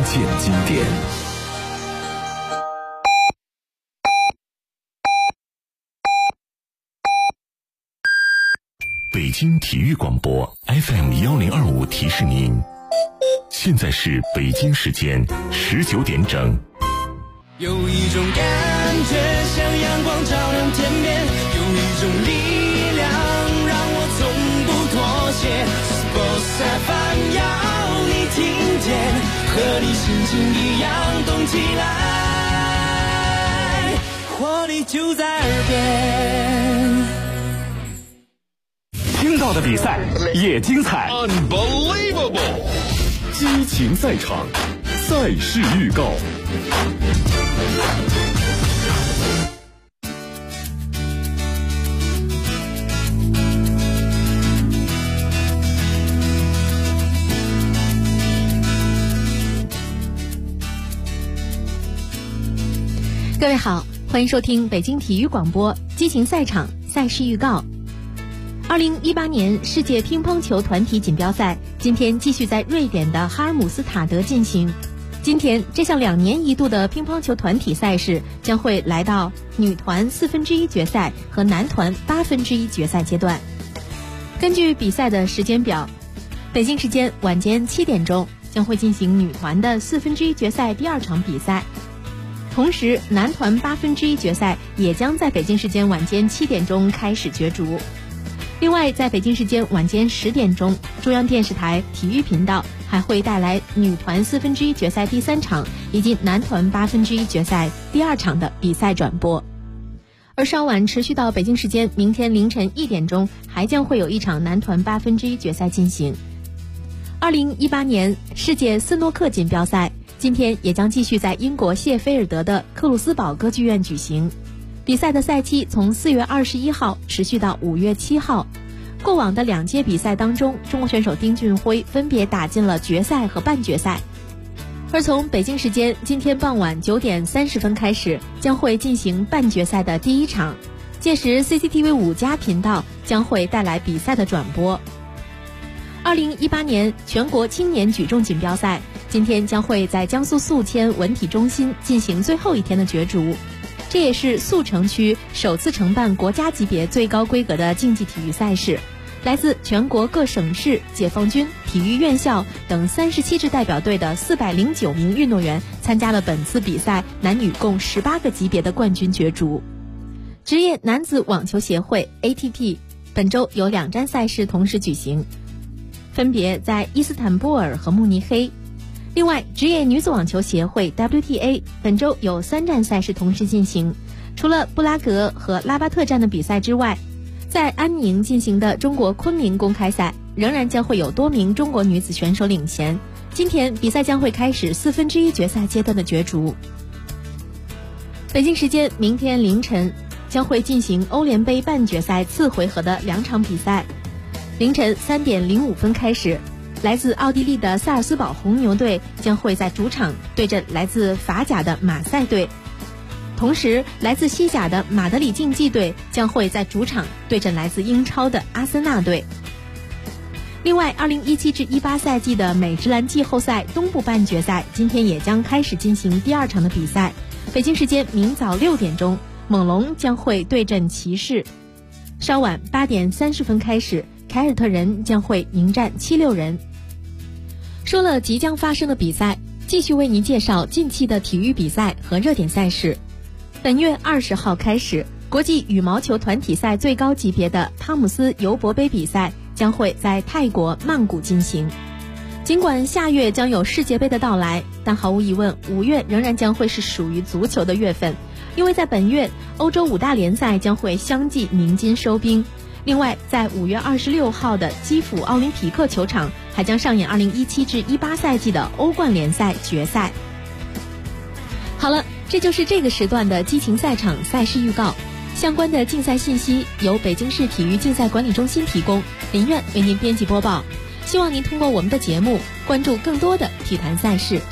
见经典。北京体育广播 FM1025 提示您，现在是北京时间19点整。 有一种感觉像阳光照亮天边，有一种力量让我从不妥协。Sports FM 要你听见，和你心情一样动起来，活力就在耳边。 听到的比赛也精彩 Unbelievable！ 激情赛场，赛事预告。 各位好，欢迎收听北京体育广播激情赛场赛事预告。2018年世界乒乓球团体锦标赛今天继续在瑞典的哈尔姆斯塔德进行。今天这项2年一度的乒乓球团体赛事将会来到女团1/4决赛和男团1/8决赛阶段。根据比赛的时间表，北京时间晚间7点钟将会进行女团的1/4决赛第2场比赛，同时男团1/8决赛也将在北京时间晚间7点钟开始角逐。另外，在北京时间晚间10点钟，中央电视台体育频道还会带来女团1/4决赛第3场以及男团1/8决赛第2场的比赛转播。而稍晚持续到北京时间明天凌晨1点钟，还将会有一场男团1/8决赛进行。2018年世界斯诺克锦标赛今天也将继续在英国谢菲尔德的克鲁斯堡歌剧院举行。比赛的赛期从4月21号持续到5月7号。过往的2届比赛当中，中国选手丁俊晖分别打进了决赛和半决赛。而从北京时间今天傍晚9点30分开始，将会进行半决赛的第1场，届时 CCTV 5+频道将会带来比赛的转播。2018年全国青年举重锦标赛今天将会在江苏宿迁文体中心进行最后一天的角逐，这也是宿城区首次承办国家级别最高规格的竞技体育赛事。来自全国各省市、解放军、体育院校等37支代表队的409名运动员参加了本次比赛男女共18个级别的冠军角逐。职业男子网球协会 ATP 本周有2站赛事同时举行，分别在伊斯坦布尔和慕尼黑。另外，职业女子网球协会 WTA 本周有3站赛事同时进行，除了布拉格和拉巴特站的比赛之外，在安宁进行的中国昆明公开赛仍然将会有多名中国女子选手领衔。今天比赛将会开始1/4决赛阶段的角逐。北京时间明天凌晨将会进行欧联杯半决赛次回合的2场比赛。凌晨3点05分开始，来自奥地利的萨尔斯堡红牛队将会在主场对阵来自法甲的马赛队，同时来自西甲的马德里竞技队将会在主场对阵来自英超的阿森纳队。另外，2017至18赛季的美职篮季后赛东部半决赛今天也将开始进行第2场的比赛。北京时间明早6点钟，猛龙将会对阵骑士。稍晚8点30分开始，凯尔特人将会迎战76人。说了即将发生的比赛，继续为您介绍近期的体育比赛和热点赛事。本月20号开始，国际羽毛球团体赛最高级别的汤姆斯尤伯杯比赛将会在泰国曼谷进行。尽管下月将有世界杯的到来，但毫无疑问5月仍然将会是属于足球的月份，因为在本月欧洲5大联赛将会相继鸣金收兵。另外，在5月26号的基辅奥林匹克球场还将上演2017至18赛季的欧冠联赛决赛。好了，这就是这个时段的激情赛场赛事预告。相关的竞赛信息由北京市体育竞赛管理中心提供，林苑为您编辑播报。希望您通过我们的节目关注更多的体坛赛事。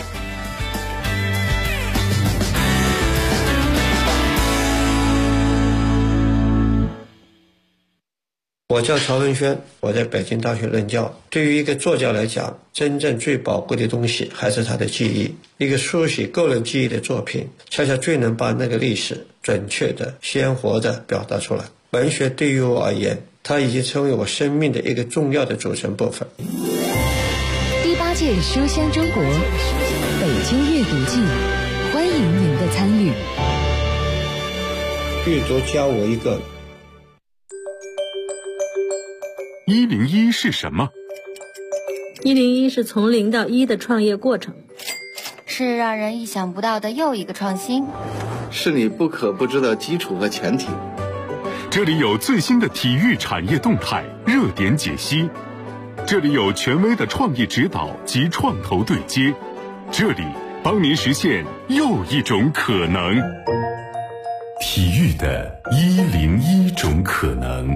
我叫曹文轩，我在北京大学任教。对于一个作家来讲，真正最宝贵的东西还是他的记忆。一个书写个人记忆的作品，恰恰最能把那个历史准确的、鲜活的表达出来。文学对于我而言，它已经成为我生命的一个重要的组成部分。 第8届书香中国北京阅读季，欢迎您的参与。 阅读教我一个。 101是什么 ？101是从0到1的创业过程， 是让人意想不到的又一个创新， 是你不可不知的基础和前提。 这里有最新的体育产业动态、热点解析，这里有权威的创意指导及创投对接，这里帮您实现又一种可能。体育的101种可能。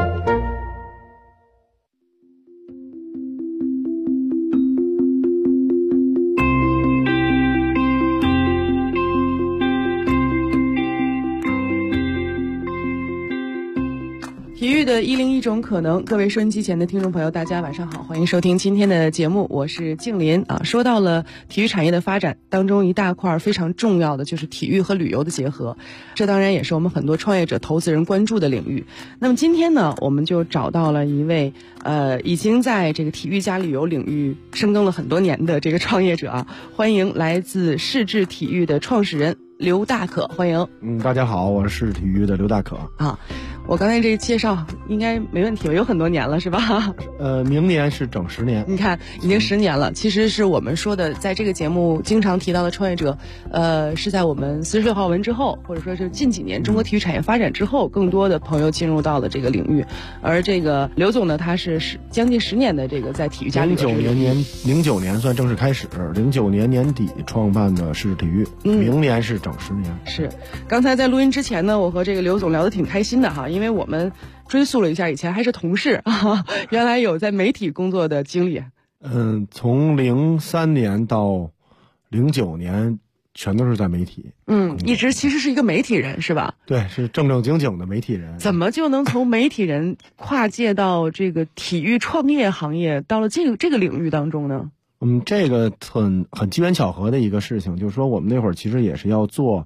体育的101种可能，各位收音机前的听众朋友，大家晚上好，欢迎收听今天的节目，我是静林啊。说到了体育产业的发展当中，一大块非常重要的就是体育和旅游的结合，这当然也是我们很多创业者、投资人关注的领域。那么今天呢，我们就找到了一位已经在这个体育加旅游领域深耕了很多年的这个创业者啊，欢迎来自世志体育的创始人刘大可，欢迎。 大家好，我是体育的刘大可啊。我刚才这个介绍应该没问题吧？有很多年了是吧？ 明年是整10年。 你看，已经10年了。其实是我们说的，在这个节目经常提到的创业者，是在我们46号文之后，或者说是近几年中国体育产业发展之后，更多的朋友进入到了这个领域。而这个刘总呢，他是将近10年的这个在体育加旅游。 09年算正式开始，09年年底创办的是体育，明年是整10年。 是，刚才在录音之前呢，我和这个刘总聊得挺开心的哈，因为我们追溯了一下，以前还是同事啊，原来有在媒体工作的经历。 从03年到09年，全都是在媒体。 一直其实是一个媒体人是吧？ 对，是正正经经的媒体人。 怎么就能从媒体人跨界到这个体育创业行业，到了这个领域当中呢？ 这个很机缘巧合的一个事情，就是说我们那会儿其实也是要做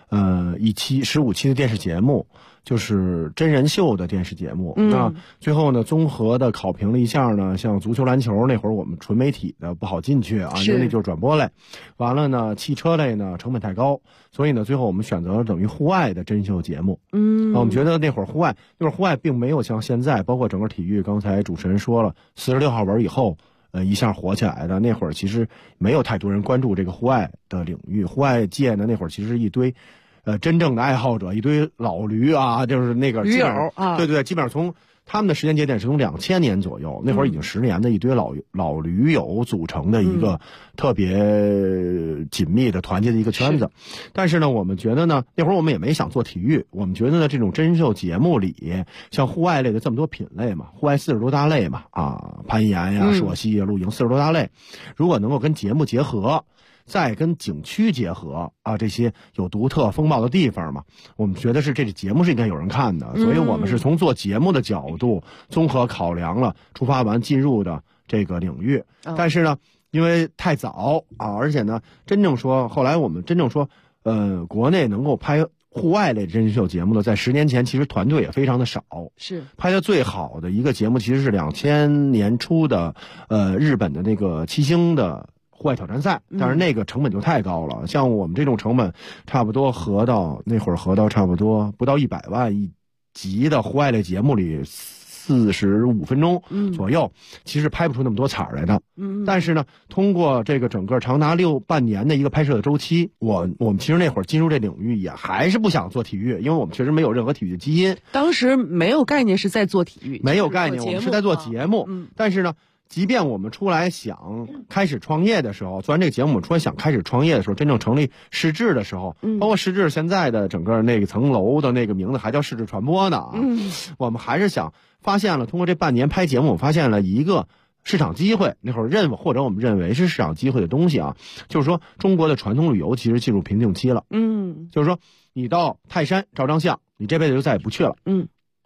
15期的电视节目，就是真人秀的电视节目。那最后呢，综合的考评了一下呢，像足球篮球那会儿我们纯媒体的不好进去啊，因为那就是转播类。完了呢，汽车类呢成本太高，所以呢最后我们选择了等于户外的真人秀节目。我们觉得那会儿户外并没有像现在，包括整个体育，刚才主持人说了46号文以后一下火起来的。那会儿其实没有太多人关注这个户外的领域，户外界呢那会儿其实一堆真正的爱好者，一堆老驴啊，就是那个驴友啊， 对，基本上从他们的时间节点是从2000年左右，那会儿已经10年的一堆老驴友组成的一个特别紧密的团结的一个圈子。但是呢，我们觉得呢，那会儿我们也没想做体育，我们觉得呢，这种真人秀节目里，像户外类的这么多品类嘛，户外40多大类嘛，攀岩呀、溯溪呀、露营40多大类，如果能够跟节目结合，再跟景区结合啊，这些有独特风貌的地方嘛，我们觉得是这个节目是应该有人看的，所以我们是从做节目的角度综合考量了出发完进入的这个领域。但是呢，因为太早啊，而且呢，后来我们真正说，国内能够拍户外类真人秀节目的，在10年前其实团队也非常的少。 是拍的最好的一个节目，其实是2000年初的日本的那个7星的户外挑战赛，但是那个成本就太高了。像我们这种成本，差不多那会儿合到差不多不到100万一集的户外类节目里，45分钟左右，其实拍不出那么多彩来的。但是呢，通过这个整个长达半年的一个拍摄的周期，我们其实那会儿进入这领域也还是不想做体育，因为我们确实没有任何体育的基因。 当时没有概念是在做体育， 没有概念，我们是在做节目。但是呢，即便我们出来想开始创业的时候，做完这个节目，我们出来想开始创业的时候，真正成立世志的时候，包括世志现在的整个那个层楼的那个名字还叫世志传播呢啊，我们还是发现了通过这半年拍节目，我发现了一个市场机会。那会儿我们认为是市场机会的东西啊，就是说中国的传统旅游其实进入瓶颈期了。就是说你到泰山照张相，你这辈子就再也不去了。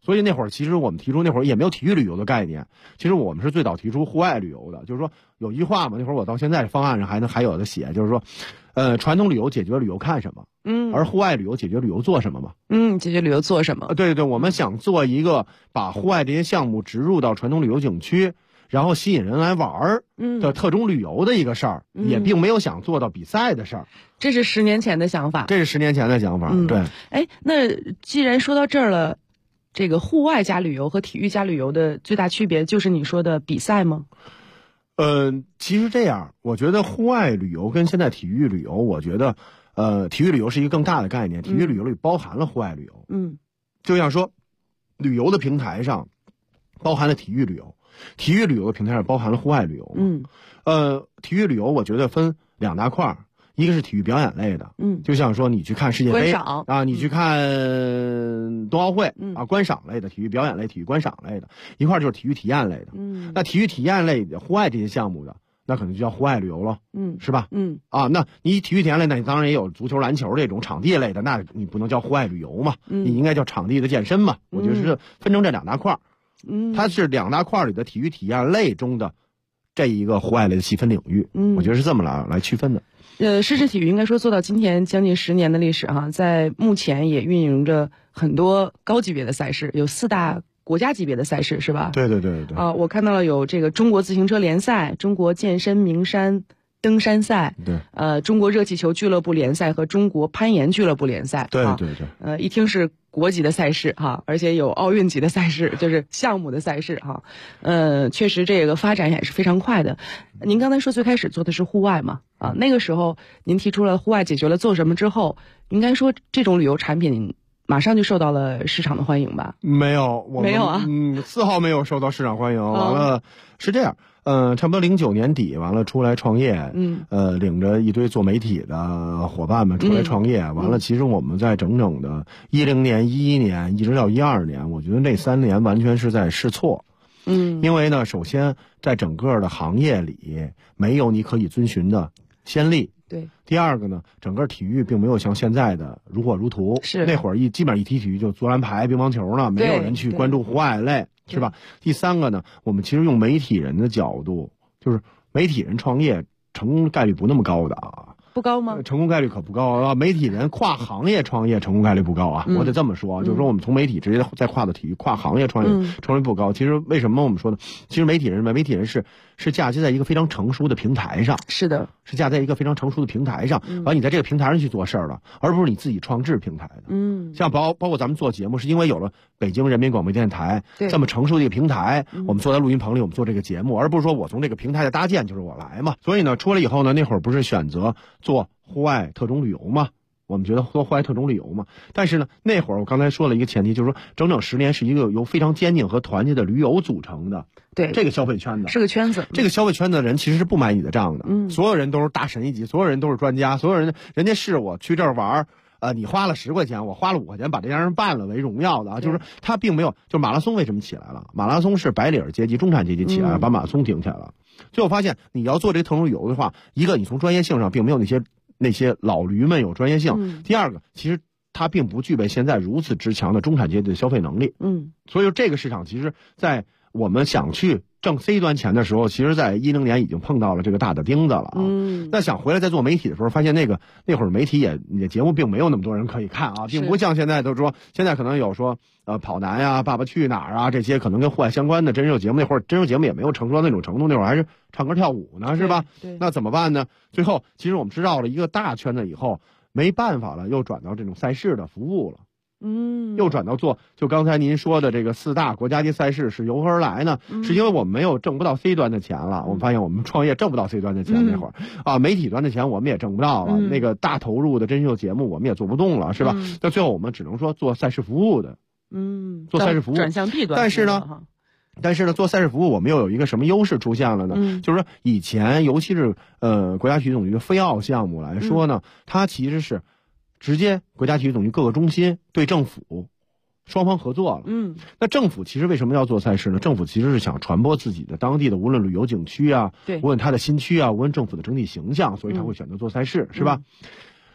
所以那会儿其实我们提出那会儿也没有体育旅游的概念，其实我们是最早提出户外旅游的，就是说有一句话嘛，那会儿我到现在方案上还有的写，就是说，传统旅游解决旅游看什么，而户外旅游解决旅游做什么嘛， 解决旅游做什么？ 对对对，我们想做一个把户外这些项目植入到传统旅游景区，然后吸引人来玩儿的特种旅游的一个事儿，也并没有想做到比赛的事儿。 这是10年前的想法。 这是10年前的想法，对。 哎，那既然说到这儿了，这个户外加旅游和体育加旅游的最大区别就是你说的比赛吗？ 其实这样，我觉得户外旅游跟现在体育旅游，我觉得，体育旅游是一个更大的概念，体育旅游里包含了户外旅游。就像说，旅游的平台上包含了体育旅游，体育旅游的平台上包含了户外旅游。体育旅游我觉得分2大块儿。一个是体育表演类的，就像说你去看世界杯啊，你去看冬奥会啊，观赏类的体育表演类、体育观赏类的，一块就是体育体验类的。那体育体验类的户外这些项目的，那可能就叫户外旅游了，是吧？那你体育体验类，那你当然也有足球、篮球这种场地类的，那你不能叫户外旅游嘛，你应该叫场地的健身嘛。我觉得是分成这2大块儿，它是2大块里的体育体验类中的这一个户外类的细分领域，我觉得是这么来区分的。 世事体育应该说做到今天将近10年的历史哈，在目前也运营着很多高级别的赛事，有4大国家级别的赛事是吧？ 对对对对。 我看到了有这个中国自行车联赛、中国健身名山登山赛， 对， 中国热气球俱乐部联赛和中国攀岩俱乐部联赛， 对对对， 一听是国级的赛事哈，而且有奥运级的赛事，就是项目的赛事哈，确实这个发展也是非常快的。您刚才说最开始做的是户外嘛，那个时候您提出了户外解决了做什么之后，应该说这种旅游产品马上就受到了市场的欢迎吧？ 没有， 没有啊， 丝毫没有受到市场欢迎。完了是这样。差不多09年底完了出来创业，领着一堆做媒体的伙伴们出来创业，完了其实我们在整整的10年、11年一直到12年，我觉得那3年完全是在试错。因为呢，首先在整个的行业里没有你可以遵循的先例。 对。 第二个呢，整个体育并没有像现在的如火如荼。 是。 那会儿基本上一提体育就足篮排、乒乓球呢，没有人去关注户外类。是吧？第3个呢，我们其实用媒体人的角度，就是媒体人创业成功概率不那么高的啊。 不高吗？ 成功概率可不高啊！媒体人跨行业创业成功概率不高啊！我得这么说，就是说我们从媒体直接再跨到体育，跨行业创业成功率不高。其实为什么我们说呢？其实媒体人是嫁接在一个非常成熟的平台上， 是的， 是嫁在一个非常成熟的平台上，完你在这个平台上去做事儿了，而不是你自己创制平台的。像包括咱们做节目，是因为有了北京人民广播电台这么成熟的一个平台，我们坐在录音棚里，我们做这个节目，而不是说我从这个平台的搭建就是我来嘛。所以呢，出来以后呢，那会儿不是选择做户外特种旅游吗？我们觉得做户外特种旅游嘛，但是呢，那会儿我刚才说了一个前提，就是说整整10年是一个由非常坚定和团结的驴友组成的， 对这个消费圈子是个圈子， 这个消费圈子的人其实是不买你的账的，所有人都是大神一级，所有人都是专家，所有人家是我去这儿玩你花了10块钱，我花了5块钱把这件事办了为荣耀的啊，就是他并没有，就马拉松为什么起来了？马拉松是白领阶级、中产阶级起来，把马拉松顶起来了。最后发现，你要做这个特种旅游的话，一个你从专业性上并没有那些老驴们有专业性，第二个其实它并不具备现在如此之强的中产阶级的消费能力。所以这个市场其实在我们想去挣 C 端钱的时候，其实在10年已经碰到了这个大的钉子了啊。那想回来再做媒体的时候，发现那会儿媒体也节目并没有那么多人可以看啊，并不像现在都说，现在可能有说跑男呀、爸爸去哪儿啊这些可能跟户外相关的真人秀节目，那会儿真人秀节目也没有成熟到那种程度，那会儿还是唱歌跳舞呢，是吧？那怎么办呢？最后其实我们知道了一个大圈子以后，没办法了，又转到这种赛事的服务了。又转到做，就刚才您说的这个4大国家级赛事是由何而来呢？是因为我们没有挣不到 C 端的钱了。我们发现我们创业挣不到 C 端的钱，那会儿媒体端的钱我们也挣不到了，那个大投入的真人秀节目我们也做不动了，是吧？到最后我们只能说做赛事服务的，做赛事服务转向 B 端。 但是呢，做赛事服务我们又有一个什么优势出现了呢？就是说以前尤其是国家体育总局的非奥项目来说呢，它其实是直接国家体育总局各个中心对政府双方合作了。那政府其实为什么要做赛事呢？政府其实是想传播自己的当地的无论旅游景区啊，无论它的新区啊，无论政府的整体形象，所以他会选择做赛事，是吧？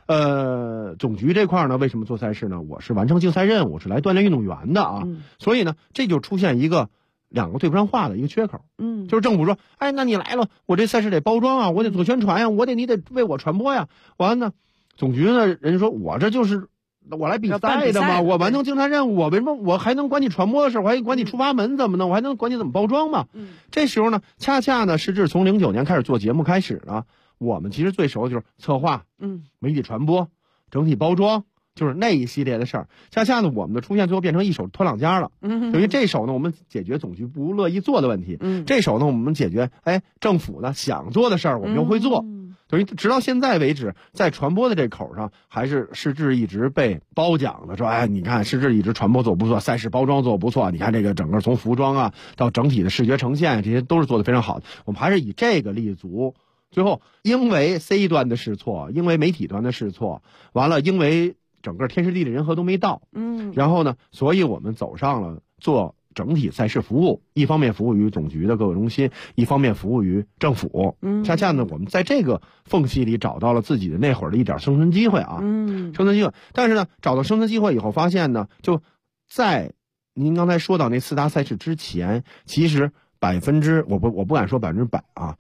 总局这块呢，为什么做赛事呢？我是完成竞赛任务，是来锻炼运动员的啊。所以呢，这就出现两个对不上话的一个缺口。就是政府说，哎，那你来了，我这赛事得包装啊，我得做宣传呀，你得为我传播呀。完了呢，总局呢，人家说我这就是我来比赛的嘛，我完成竞赛任务，我为什么我还能管你传播的事，我还管你出发门怎么呢？我还能管你怎么包装嘛？这时候呢，恰恰呢，是从09年开始做节目开始呢，我们其实最熟的就是策划，媒体传播、整体包装，就是那一系列的事儿。恰恰呢，我们的出现最后变成一手脱两家了。等于这手呢，我们解决总局不乐意做的问题；这手呢，我们解决政府呢想做的事儿，我们又会做。等于直到现在为止，在传播的这口上，还是施志一直被褒奖的，说你看施志一直传播做不错，赛事包装做不错，你看这个整个从服装啊到整体的视觉呈现，这些都是做得非常好的。我们还是以这个立足。最后因为 C 端的试错，因为媒体端的试错，完了因为整个天时地利人和都没到，然后呢，所以我们走上了做整体赛事服务，一方面服务于总局的各个中心，一方面服务于政府。恰恰呢，我们在这个缝隙里找到了自己的那会儿的一点生存机会啊，生存机会。但是呢，找到生存机会以后，发现呢，就在您刚才说到那4大赛事之前，其实我不敢说100%啊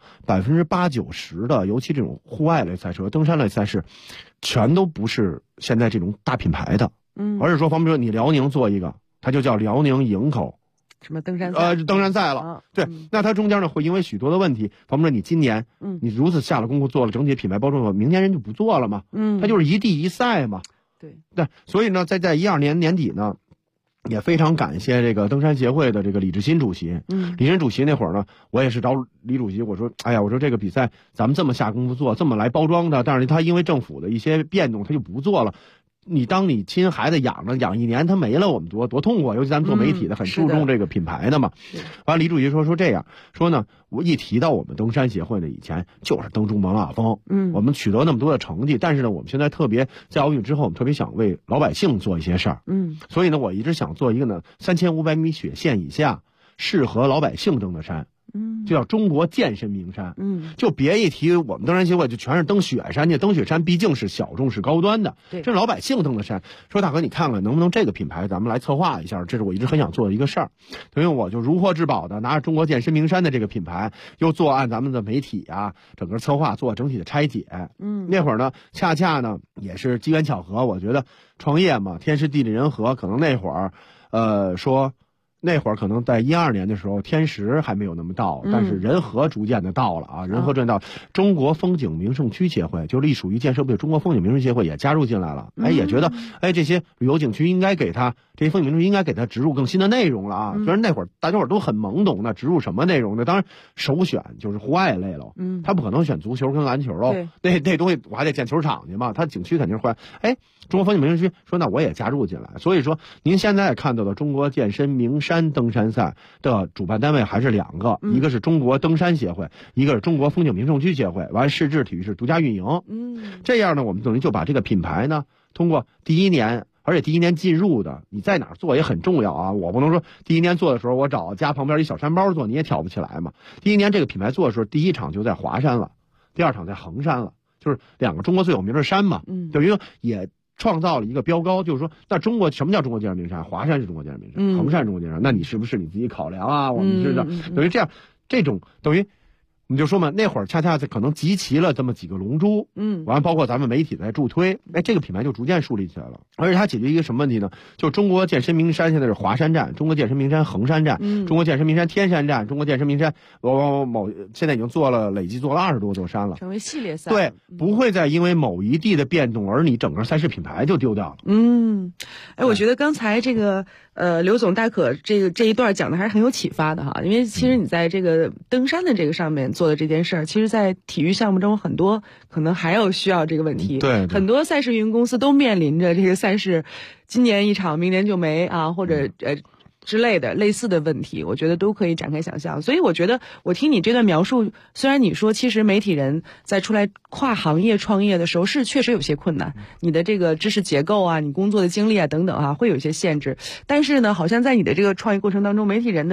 ，80%-90%的，尤其这种户外类赛事和登山类赛事，全都不是现在这种大品牌的，而是说，方比说你辽宁做一个，它就叫辽宁营口什么登山赛， 登山赛了，对，那它中间呢会因为许多的问题，方比说你今年，你如此下了功夫做了整体品牌包装，明年人就不做了嘛，它就是一地一赛嘛，对，所以呢，在12年年底呢。也非常感谢这个登山协会的这个李志新主席。李志新主席那会儿呢，我也是找李主席，我说这个比赛咱们这么下功夫做，这么来包装的，但是他因为政府的一些变动，他就不做了。当你亲孩子养1年，他没了，我们多痛苦，尤其咱们做媒体的很注重这个品牌的嘛。完了，李主席说这样说呢，我一提到我们登山协会呢，以前就是登珠穆朗玛峰，我们取得那么多的成绩，但是呢，我们现在特别在奥运之后，我们特别想为老百姓做一些事儿，所以呢，我一直想做一个呢3500米雪线以下适合老百姓登的山。就叫中国健身名山，就别一提我们登山协会就全是登雪山去，登雪山毕竟是小众是高端的，这是老百姓登的山。说大哥，你看看能不能这个品牌咱们来策划一下，这是我一直很想做的一个事儿。等于我就如获至宝的拿着中国健身名山的这个品牌，又做按咱们的媒体啊，整个策划做整体的拆解。那会儿呢，恰恰呢也是机缘巧合，我觉得创业嘛，天时地利人和，可能那会儿，那会儿可能在12年的时候，天时还没有那么到，但是人和逐渐的到了啊，人和逐渐到。中国风景名胜区协会就隶属于建设部的中国风景名胜协会也加入进来了，也觉得这些旅游景区应该给它这些风景名胜区应该给它植入更新的内容了啊。虽然那会儿大家伙都很懵懂的，植入什么内容呢？当然首选就是户外类了，他不可能选足球跟篮球喽，那东西我还得建球场去嘛，他景区肯定是换。中国风景名胜区说那我也加入进来，所以说您现在看到的中国健身名山登山赛的主办单位还是2个，一个是中国登山协会，一个是中国风景名胜区协会，完市志体育是独家运营。这样呢，我们等于就把这个品牌呢，通过第一年，而且第一年进入的，你在哪儿做也很重要啊。我不能说第一年做的时候，我找家旁边一小山包做，你也挑不起来嘛。第一年这个品牌做的时候，第一场就在华山了，第2场在衡山了，就是2个中国最有名的山嘛。等于说也创造了一个标高，就是说，那中国什么叫中国健身名山？华山是中国健身名山，衡山是中国健身，那你是不是你自己考量啊？我们知道，等于这种等于。我们就说嘛，那会儿恰恰可能集齐了这么几个龙珠，完了包括咱们媒体在助推，这个品牌就逐渐树立起来了。而且它解决一个什么问题呢？就中国健身名山现在是华山站，中国健身名山衡山站，中国健身名山天山站，中国健身名山现在已经累计做了20多座山了， 成为系列赛。 对，不会再因为某一地的变动而你整个赛事品牌就丢掉了。 我觉得刚才这个刘总大可这一段讲的还是很有启发的哈，因为其实你在这个登山的这个上面做的这件事儿，其实在体育项目中很多可能还有需要这个问题。 对， 很多赛事运营公司都面临着这个赛事今年一场明年就没啊，或者之类的类似的问题，我觉得都可以展开想象。所以我觉得我听你这段描述，虽然你说其实媒体人在出来跨行业创业的时候是确实有些困难，你的这个知识结构啊，你工作的经历啊等等啊会有一些限制，但是呢好像在你的这个创业过程当中，媒体人的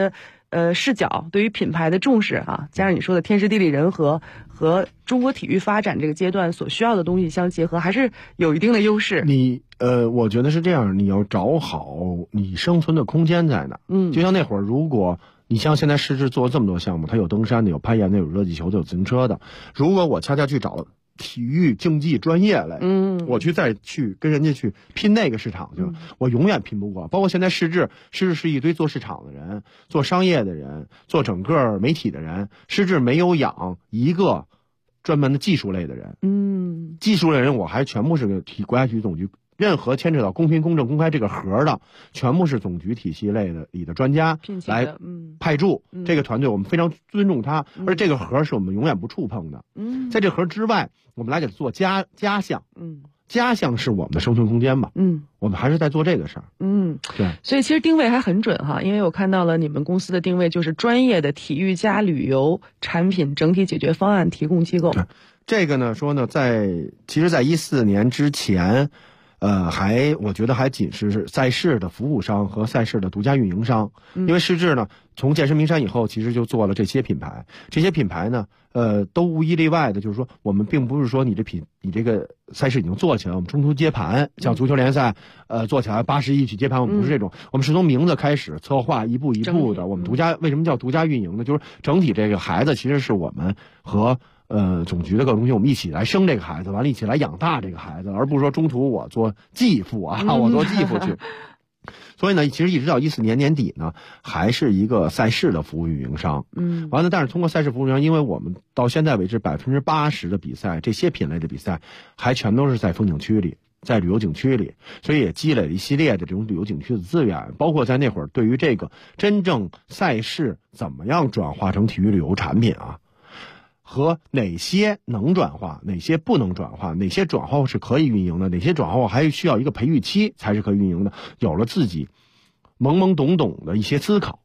视角，对于品牌的重视啊，加上你说的天时地利人和和中国体育发展这个阶段所需要的东西相结合，还是有一定的优势。 我觉得是这样，你要找好你生存的空间在哪。就像那会儿，如果你像现在市志做这么多项目，它有登山的，有攀岩的，有热气球的，有自行车的。如果我恰恰去找体育竞技专业来，我再去跟人家去拼那个市场去，我永远拼不过。包括现在市志是一堆做市场的人，做商业的人，做整个媒体的人。市志没有养一个专门的技术类的人，技术类人我还全部是国家体育总局。任何牵扯到公平、公正、公开这个核的，全部是总局体系类的里的专家来派驻。这个团队我们非常尊重他，而这个核是我们永远不触碰的。在这核之外，我们来给它做加项。加项是我们的生存空间吧。我们还是在做这个事儿。对。 所以其实定位还很准哈，因为我看到了你们公司的定位就是专业的体育加旅游产品整体解决方案提供机构。 对。这个呢说呢，其实在14年之前。我觉得还仅是赛事的服务商和赛事的独家运营商，因为市志呢，从健身名山以后，其实就做了这些品牌。这些品牌呢，都无一例外的，就是说，我们并不是说你这个赛事已经做起来，我们中途接盘，像足球联赛，做起来80亿去接盘，我们不是这种，我们是从名字开始策划，一步一步的。我们为什么叫独家运营呢？就是整体这个孩子其实是我们和。总局的各个东西，我们一起来生这个孩子，完了一起来养大这个孩子，而不是说中途我做继父啊，我做继父去。所以呢，其实一直到14年年底呢，还是一个赛事的服务运营商。完了，但是通过赛事服务运营商，因为我们到现在为止80%的比赛，这些品类的比赛还全都是在风景区里。在旅游景区里，所以也积累了一系列的这种旅游景区的资源，包括在那会儿对于这个真正赛事怎么样转化成体育旅游产品啊。和哪些能转化，哪些不能转化，哪些转化是可以运营的，哪些转化还需要一个培育期才是可以运营的，有了自己懵懵懂懂的一些思考，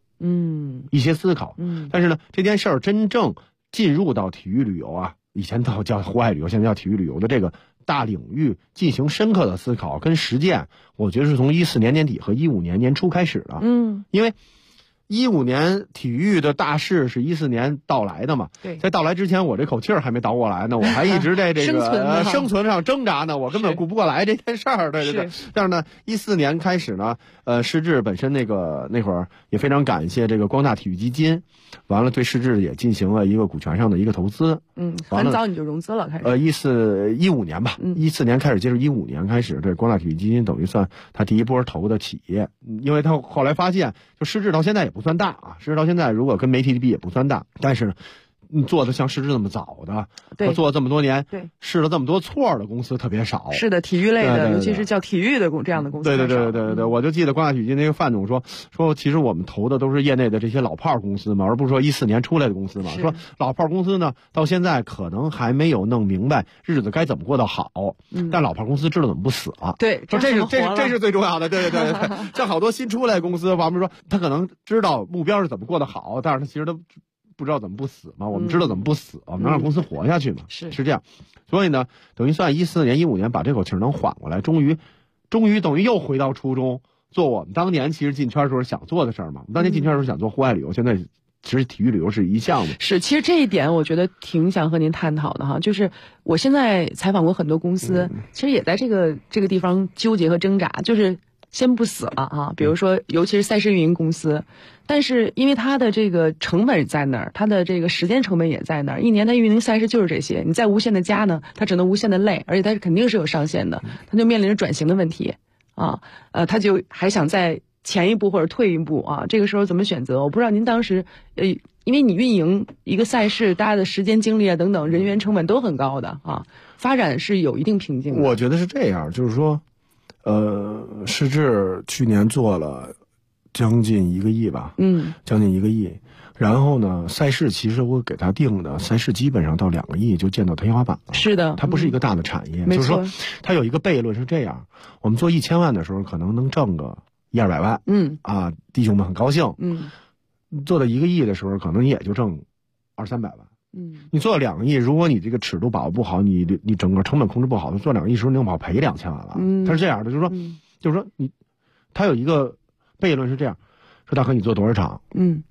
但是呢，这件事儿真正进入到体育旅游啊，以前叫户外旅游，现在叫体育旅游的这个大领域进行深刻的思考跟实践，我觉得是从14年年底和15年年初开始的。因为15年体育的大势是14年到来的嘛？ 对， 在到来之前，我这口气儿还没倒过来呢，我还一直在这个生存上挣扎呢，我根本顾不过来这件事儿。对。但是呢，14年开始呢，市志本身那会儿也非常感谢这个光大体育基金，完了对市志也进行了一个股权上的一个投资。 很早你就融资了，开始。 15年吧，14年开始接触，15年开始，对光大体育基金等于算他第一波投的企业，因为他后来发现，就市志到现在也不算大啊，市志到现在如果跟媒体比也不算大，但是做的像市志那么早的，他做了这么多年，试了这么多错的公司特别少。 是的，体育类的，尤其是叫体育的这样的公司。 对，我就记得光大体育基金那个范总说，其实我们投的都是业内的这些老炮公司嘛，而不是说14年出来的公司嘛。说老炮公司呢，到现在可能还没有弄明白日子该怎么过得好，但老炮公司知道怎么不死了。 对， 说这是最重要的。对，像好多新出来的公司，咱们说他可能知道目标是怎么过得好，但是他其实他不知道怎么不死嘛，我们知道怎么不死，我们能让公司活下去嘛，是这样。所以呢，等于算14年、15年把这口气能缓过来，终于等于又回到初衷，做我们当年其实进圈时候想做的事儿嘛。我们当年进圈时候想做户外旅游，现在其实体育旅游是一项的。 是，其实这一点我觉得挺想和您探讨的哈，就是我现在采访过很多公司，其实也在这个地方纠结和挣扎，就是先不死了啊，比如说尤其是赛事运营公司，但是因为它的这个成本在那儿，它的这个时间成本也在那儿，一年它运营赛事就是这些，你再无限的加呢，它只能无限的累，而且它肯定是有上限的，它就面临着转型的问题啊，它就还想再前一步或者退一步啊，这个时候怎么选择？我不知道您当时因为你运营一个赛事，大家的时间精力啊等等，人员成本都很高的啊，发展是有一定瓶颈的。 我觉得是这样，就是说市志去年做了将近1个亿吧，将近1个亿。然后呢，赛事其实我给他定的赛事基本上到2个亿就见到天花板了。 是的， 它不是一个大的产业， 就是说它有一个悖论是这样：我们做1000万的时候，可能能挣个100-200万，弟兄们很高兴，做到1个亿的时候，可能也就挣200-300万。你做到2个亿，如果你这个尺度把握不好，你整个成本控制不好，做2个亿时候，你能跑赔2000万了。它是这样的，就是说他有一个悖论是这样，说大哥你做多少场？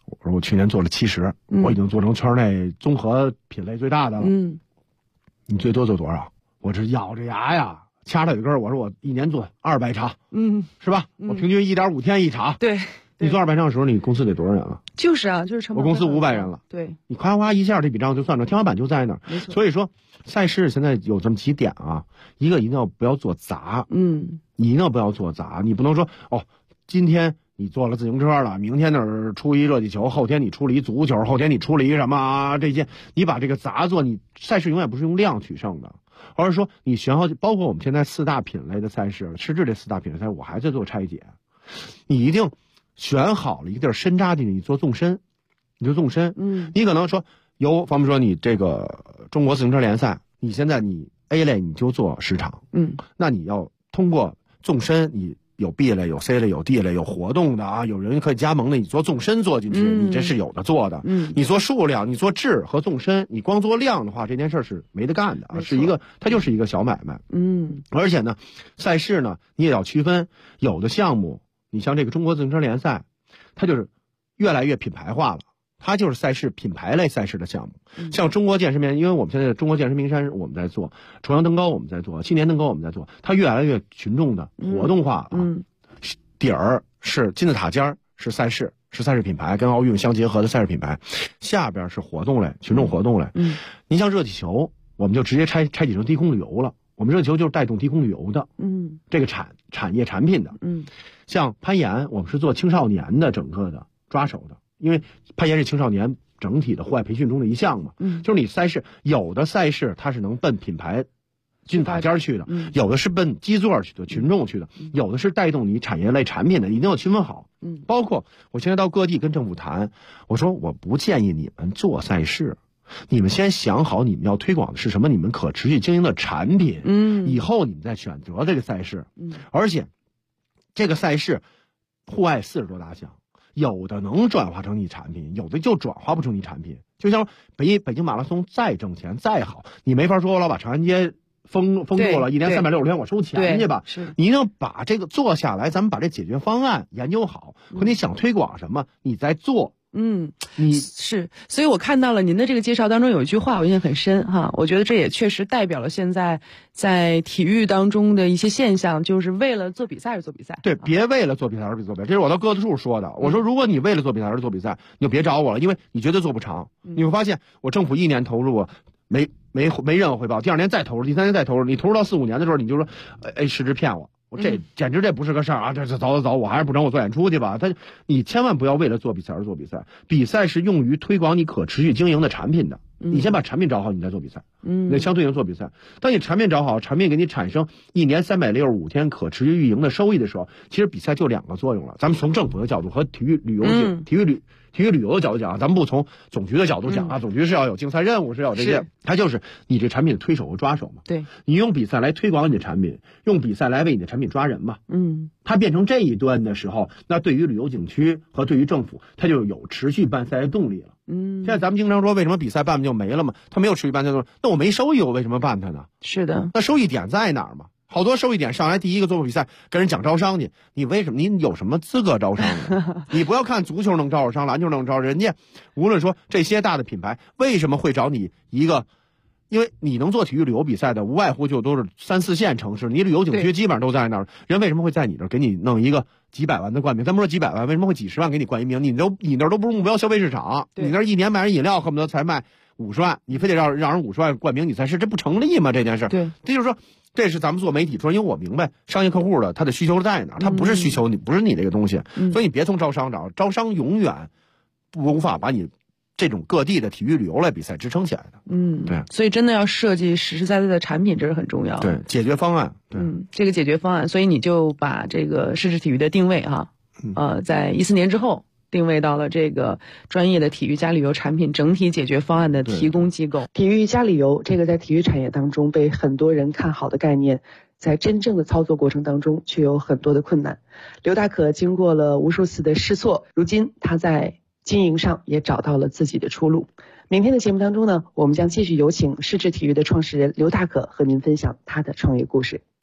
我说我去年做了70，我已经做成圈内综合品类最大的了。你最多做多少？我这咬着牙呀，掐着尾根，我说我一年做200场，是吧？我平均1.5天一场。 对， 你做200场的时候，你公司得多少人了？ 就是啊，就是成本。 我公司500人了。 对， 你夸一下这笔账就算了，天花板就在那儿。 没错。 所以说，赛事现在有这么几点啊，一个一定要不要做杂，你一定要不要做杂，你不能说今天你坐了自行车了，明天那儿出一热气球，后天你出了一足球，后天你出了一什么啊？这些你把这个杂做，你赛事永远不是用量取胜的，而是说你选好，包括我们现在4大品类的赛事，实质这4大品类赛事我还在做拆解，你一定选好了一个地儿深扎进去，你做纵深，你可能说方便说你这个中国自行车联赛，你现在你 A 类你就做10场，那你要通过纵深，你有 B 类，有 C 类，有 D 类，有活动的啊，有人可以加盟的，你做纵深做进去，你这是有的做的。你做数量，你做质和纵深，你光做量的话，这件事是没得干的啊，它就是一个小买卖。而且呢，赛事呢，你也要区分，有的项目，你像这个中国自行车联赛，它就是越来越品牌化了。它就是赛事品牌类赛事的项目，像中国健身因为我们现在的中国健身名山我们在做，重阳登高我们在做，青年登高我们在做，它越来越群众的活动化啊。底儿是金字塔尖儿是赛事品牌，跟奥运相结合的赛事品牌，下边是活动类群众活动类。您像热气球，我们就直接拆解成低空旅游了。我们热气球就是带动低空旅游的，这个产业产品的。像攀岩，我们是做青少年的整个的抓手的。因为攀岩是青少年整体的户外培训中的一项嘛，就是你赛事有的赛事它是能奔品牌金字塔尖去的，有的是奔基座去的群众去的，有的是带动你产业类产品的，一定要区分好。包括我现在到各地跟政府谈，我说我不建议你们做赛事，你们先想好你们要推广的是什么，你们可持续经营的产品，以后你们再选择这个赛事。而且这个赛事户外40多大项。有的能转化成你产品，有的就转化不成你产品。就像北京马拉松再挣钱再好，你没法说我老把长安街封住了，一年365天我收钱去吧。你一定要把这个做下来，咱们把这解决方案研究好，和你想推广什么，你再做。 所以我看到了您的这个介绍当中有一句话我印象很深哈，我觉得这也确实代表了现在在体育当中的一些现象，就是为了做比赛而做比赛。 对，别为了做比赛而做比赛，这是我到鸽子树说的。我说如果你为了做比赛而做比赛，你就别找我了，因为你绝对做不长。你会发现我政府1年投入我没任何回报，第2年再投入，第3年再投入，你投入到4、5年的时候，你就说失职骗我。我这简直这不是个事儿啊！这走，我还是不整，我做演出去吧。你千万不要为了做比赛而做比赛，比赛是用于推广你可持续经营的产品的。你先把产品找好，你再做比赛。那相对应做比赛。当你产品找好，产品给你产生1年365天可持续运营的收益的时候，其实比赛就2个作用了。咱们从政府的角度和体育旅游的角度讲，咱们不从总局的角度讲啊。总局是要有竞赛任务，是要有这些，它就是你这产品的推手和抓手嘛。 对， 你用比赛来推广你的产品，用比赛来为你的产品抓人嘛。它变成这一端的时候，那对于旅游景区和对于政府，它就有持续办赛的动力了。现在咱们经常说为什么比赛办就没了嘛？它没有持续办赛动力，那我没收益，我为什么办它呢？ 是的， 那收益点在哪儿嘛？好多收益点上来第一个做比赛跟人讲招商去，你为什么？你有什么资格招商呢？你不要看足球能招着商，篮球能招，人家无论说这些大的品牌为什么会找你一个？因为你能做体育旅游比赛的，无外乎就都是3、4线城市，你旅游景区基本上都在那儿。人为什么会在你这儿给你弄一个几百万的冠名？咱们说几百万，为什么会几十万给你冠一名？你那儿都不是目标消费市场，你那儿一年买人饮料恨不得才卖50万，你非得让人50万冠名你才是，这不成立吗？这件事， 对， 这就是说，这是咱们做媒体说，因为我明白商业客户的他的需求在哪儿，他不是需求你，不是你这个东西，所以你别从招商找，招商永远无法把你这种各地的体育旅游类比赛支撑起来的。对， 所以真的要设计实实在在的产品，这是很重要的。 对，解决方案。对， 这个解决方案，所以你就把这个市体育的定位在14年之后定位到了这个专业的体育加旅游产品整体解决方案的提供机构。体育加旅游，这个在体育产业当中被很多人看好的概念，在真正的操作过程当中却有很多的困难。刘大可经过了无数次的试错，如今他在经营上也找到了自己的出路。明天的节目当中呢，我们将继续有请世智体育的创始人刘大可和您分享他的创业故事。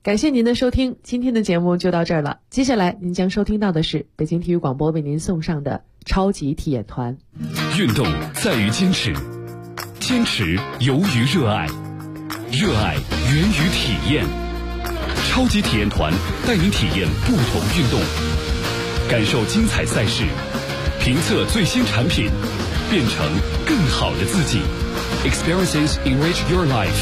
感谢您的收听，今天的节目就到这儿了。接下来您将收听到的是北京体育广播为您送上的超级体验团。 运动在于坚持，坚持由于热爱，热爱源于体验。超级体验团带您体验不同运动，感受精彩赛事，评测最新产品，变成更好的自己。Experiences enrich your life.